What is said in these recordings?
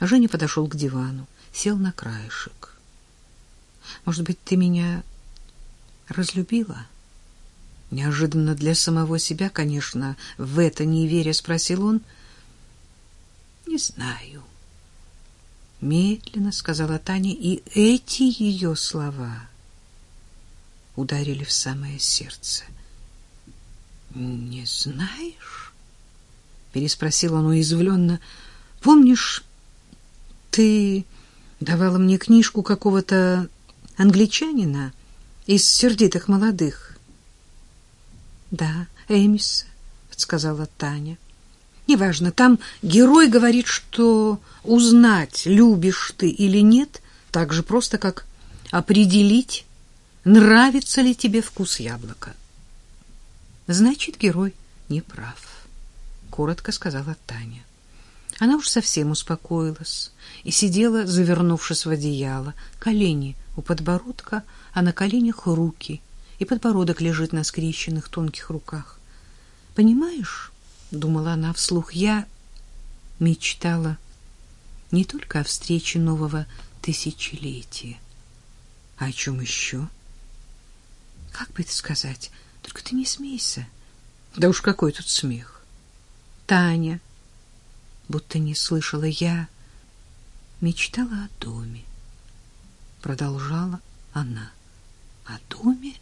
Женя подошел к дивану, сел на краешек. «Может быть, ты меня разлюбила?» Неожиданно для самого себя, конечно, в это не веря, спросил он. «Не знаю», — медленно сказала Таня, и эти ее слова ударили в самое сердце. «Не знаешь?» — переспросил он уязвленно. «Помнишь, ты давала мне книжку какого-то англичанина из «Сердитых молодых»?» «Да, Эмиса», — подсказала Таня. «Неважно, там герой говорит, что узнать, любишь ты или нет, так же просто, как определить, нравится ли тебе вкус яблока». «Значит, герой не прав», — коротко сказала Таня. Она уж совсем успокоилась и сидела, завернувшись в одеяло, колени у подбородка, а на коленях руки, и подбородок лежит на скрещенных тонких руках. «Понимаешь, — думала она вслух, — я мечтала не только о встрече нового тысячелетия. А о чем еще? Как бы это сказать? Только ты не смейся». «Да уж какой тут смех!» «Таня, будто не слышала, я мечтала о доме», — продолжала она. «О доме?»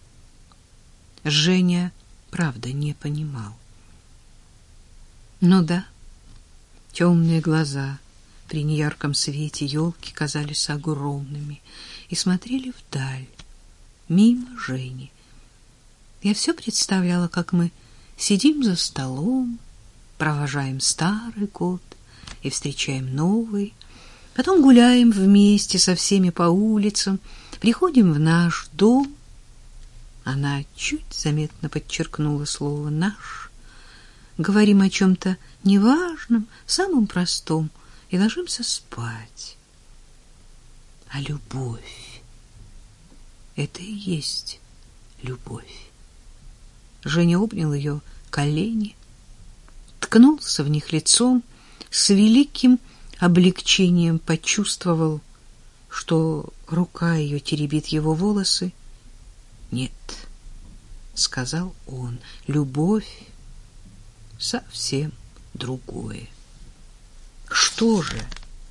Женя, правда, не понимал. Ну да, темные глаза при неярком свете елки казались огромными и смотрели вдаль, мимо Жени. Я все представляла, как мы сидим за столом, провожаем старый год и встречаем новый, потом гуляем вместе со всеми по улицам, приходим в наш дом. Она чуть заметно подчеркнула слово «наш». Говорим о чем-то неважном, самом простом, и ложимся спать. А любовь — это и есть любовь. Женя обнял ее колени, ткнулся в них лицом, с великим облегчением почувствовал, что рука ее теребит его волосы. «Нет», — сказал он, — «любовь совсем другое». «Что же?»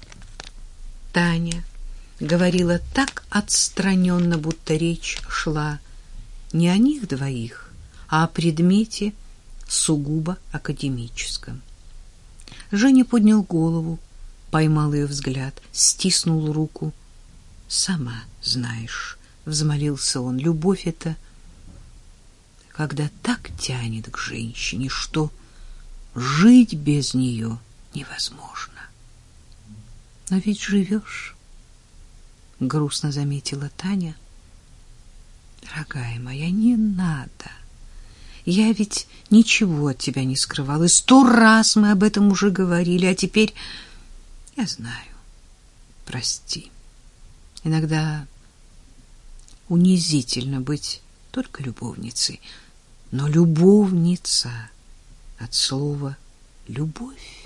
Таня говорила так отстраненно, будто речь шла не о них двоих, а о предмете сугубо академическом. Женя поднял голову, поймал ее взгляд, стиснул руку. «Сама знаешь», — взмолился он, — «любовь — это когда так тянет к женщине, что жить без нее невозможно». «Но ведь живешь», — грустно заметила Таня. «Дорогая моя, не надо. Я ведь ничего от тебя не скрывала, и 100 раз мы об этом уже говорили, а теперь я знаю. Прости. Иногда унизительно быть только любовницей, но любовница от слова «любовь».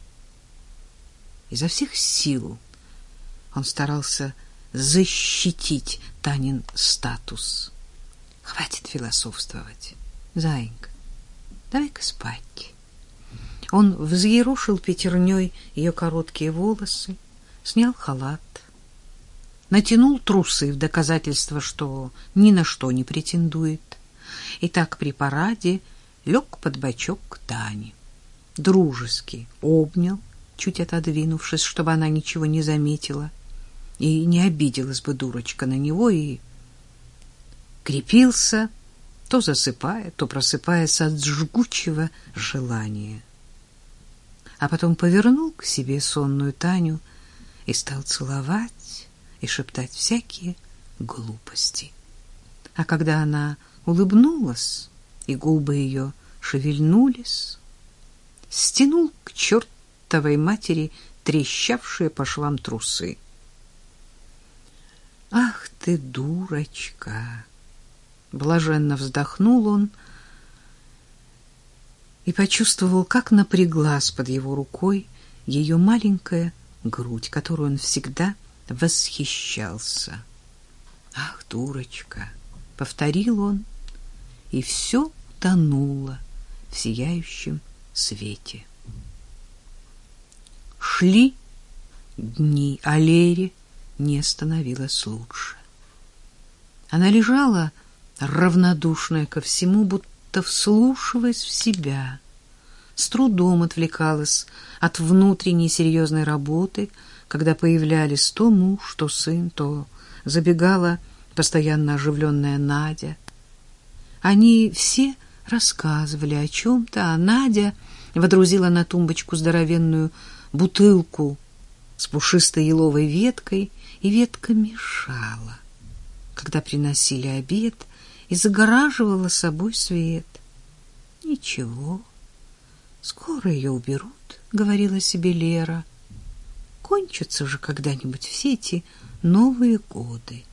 Изо всех сил он старался защитить Танин статус. «Хватит философствовать, зайка, давай-ка спать». Он взъерошил пятерней ее короткие волосы, снял халат, натянул трусы в доказательство, что ни на что не претендует, и так при параде лег под бочок к Тане. Дружески обнял, чуть отодвинувшись, чтобы она ничего не заметила, и не обиделась бы дурочка на него, и крепился, то засыпая, то просыпаясь от жгучего желания. А потом повернул к себе сонную Таню и стал целовать и шептать всякие глупости. А когда она улыбнулась, и губы ее шевельнулись, стянул к чертовой матери трещавшие по швам трусы. «Ах ты, дурочка!» Блаженно вздохнул он и почувствовал, как напряглась под его рукой ее маленькая грудь, которую он всегда восхищался. «Ах, дурочка!» — повторил он, и все тонуло в сияющем свете. Шли дни, а Лере не становилось лучше. Она лежала, равнодушная ко всему, будто вслушиваясь в себя, с трудом отвлекалась от внутренней серьезной работы, когда появлялись то муж, то сын, то забегала постоянно оживленная Надя. Они все рассказывали о чем-то, а Надя водрузила на тумбочку здоровенную бутылку с пушистой еловой веткой, и ветка мешала, когда приносили обед, и загораживала собой свет. «Ничего, скоро ее уберут», — говорила себе Лера. «Кончатся же когда-нибудь все эти Новые годы».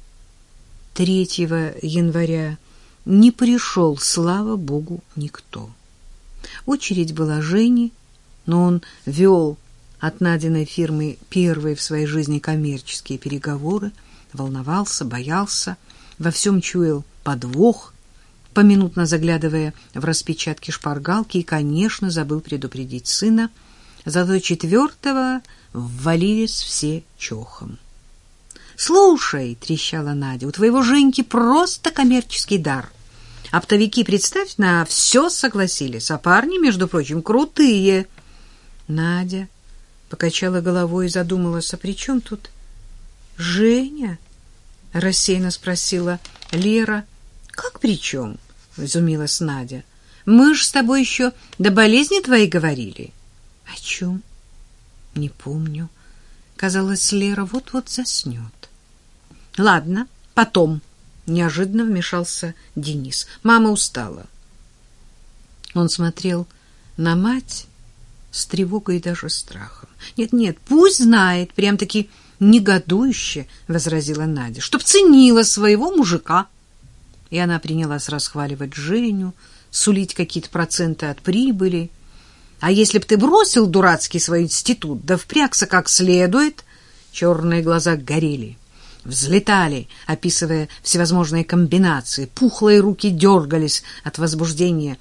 3 января не пришел, слава богу, никто. Очередь была Жени, но он вел от Надиной фирмы первые в своей жизни коммерческие переговоры, волновался, боялся, во всем чуял подвох, поминутно заглядывая в распечатки шпаргалки, и, конечно, забыл предупредить сына. Зато 4-го ввалились все чохом. «Слушай», — трещала Надя, — «у твоего Женьки просто коммерческий дар. Оптовики, представь, на все согласились, а парни, между прочим, крутые». Надя покачала головой и задумалась, а при чем тут Женя? — рассеянно спросила Лера. — Как при чем? — изумилась Надя. — Мы ж с тобой еще до болезни твоей говорили. — О чем? — Не помню. Казалось, Лера вот-вот заснет. — Ладно, потом. Неожиданно вмешался Денис. Мама устала. Он смотрел на мать с тревогой и даже страхом. Нет, пусть знает, прям-таки негодующе возразила Надя, чтоб ценила своего мужика. И она принялась расхваливать Женю, сулить какие-то проценты от прибыли. А если б ты бросил дурацкий свой институт, да впрягся как следует, черные глаза горели, взлетали, описывая всевозможные комбинации, пухлые руки дергались от возбуждения.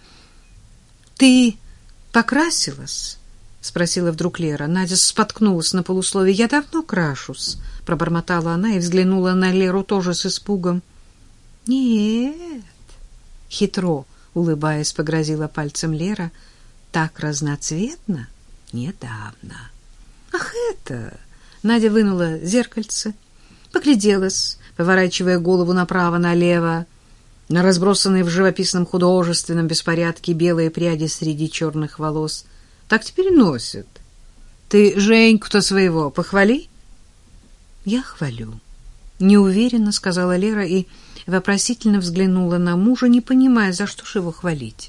— Ты покрасилась? — спросила вдруг Лера. Надя споткнулась на полусловие. — Я давно крашусь, — пробормотала она и взглянула на Леру тоже с испугом. — Нет, — хитро улыбаясь, погрозила пальцем Лера, — так разноцветно недавно. — Ах, это! — Надя вынула зеркальце, погляделась, поворачивая голову направо-налево, на разбросанные в живописном художественном беспорядке белые пряди среди черных волос. Так теперь носят. Ты Женьку-то своего похвали? Я хвалю, неуверенно сказала Лера и вопросительно взглянула на мужа, не понимая, за что ж его хвалить.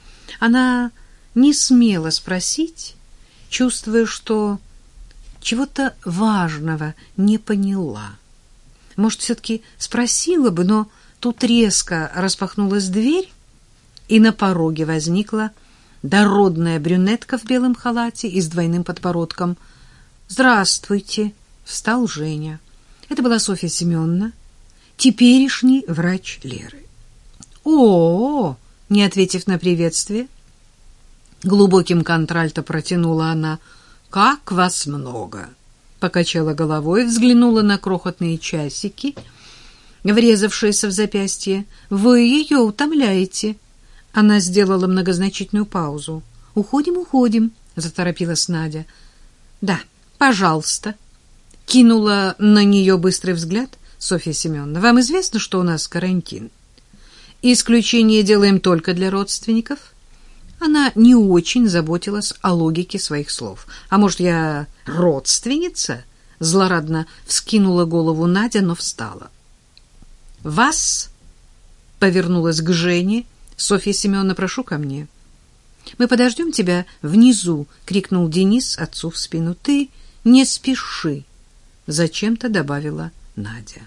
Она не смела спросить, чувствуя, что чего-то важного не поняла. Может, все-таки спросила бы, но тут резко распахнулась дверь, и на пороге возникла дородная брюнетка в белом халате и с двойным подбородком. «Здравствуйте!» — встал Женя. Это была Софья Семеновна, теперешний врач Леры. «О-о-о!» — не ответив на приветствие, глубоким контральто протянула она. «Как вас много!» — покачала головой, взглянула на крохотные часики, врезавшиеся в запястье. «Вы ее утомляете!» Она сделала многозначительную паузу. «Уходим», — заторопилась Надя. «Да, пожалуйста», — кинула на нее быстрый взгляд Софья Семеновна. «Вам известно, что у нас карантин? Исключение делаем только для родственников». Она не очень заботилась о логике своих слов. «А может, я родственница?» — злорадно вскинула голову Надя, но встала. «Вас?» — повернулась к Жене. «Софья Семеновна, прошу ко мне». «Мы подождем тебя внизу», — крикнул Денис отцу в спину. «Ты не спеши», — зачем-то добавила Надя.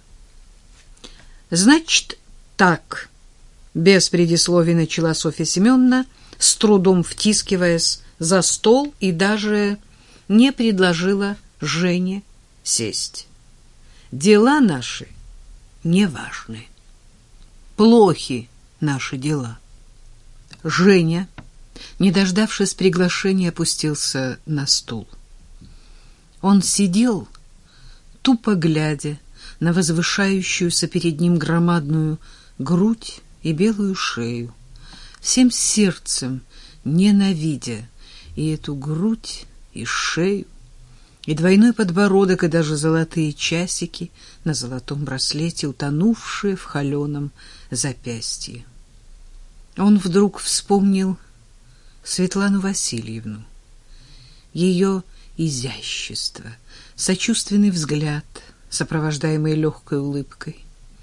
«Значит, так», — без предисловий начала Софья Семеновна, с трудом втискиваясь за стол, и даже не предложила Жене сесть. Дела наши неважны. Плохи наши дела. Женя, не дождавшись приглашения, опустился на стул. Он сидел, тупо глядя на возвышающуюся перед ним громадную грудь и белую шею, всем сердцем ненавидя и эту грудь, и шею, и двойной подбородок, и даже золотые часики на золотом браслете, утонувшие в холеном запястье. Он вдруг вспомнил Светлану Васильевну, ее изящество, сочувственный взгляд, сопровождаемый легкой улыбкой.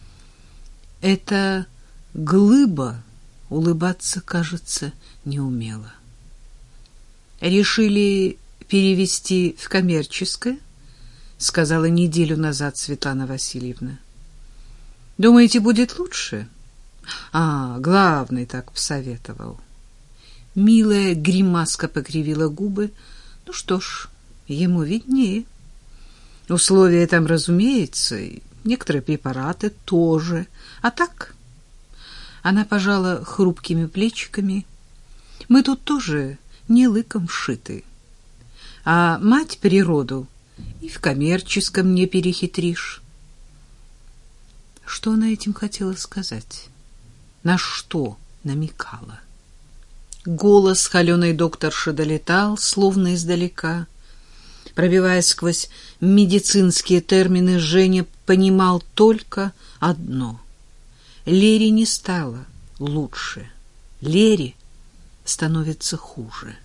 Эта глыба улыбаться, кажется, не умела. «Решили перевести в коммерческое?» — сказала неделю назад Светлана Васильевна. «Думаете, будет лучше?» Главный так посоветовал. Милая гримаска покривила губы. Ну что ж, ему виднее. Условия там, разумеется, и некоторые препараты тоже. А так, она пожала хрупкими плечиками. Мы тут тоже не лыком шиты. А мать природу и в коммерческом не перехитришь. Что она этим хотела сказать? На что намекала? Голос холеной докторши долетал, словно издалека. Пробиваясь сквозь медицинские термины, Женя понимал только одно. Лере не стало лучше. Лере становится хуже.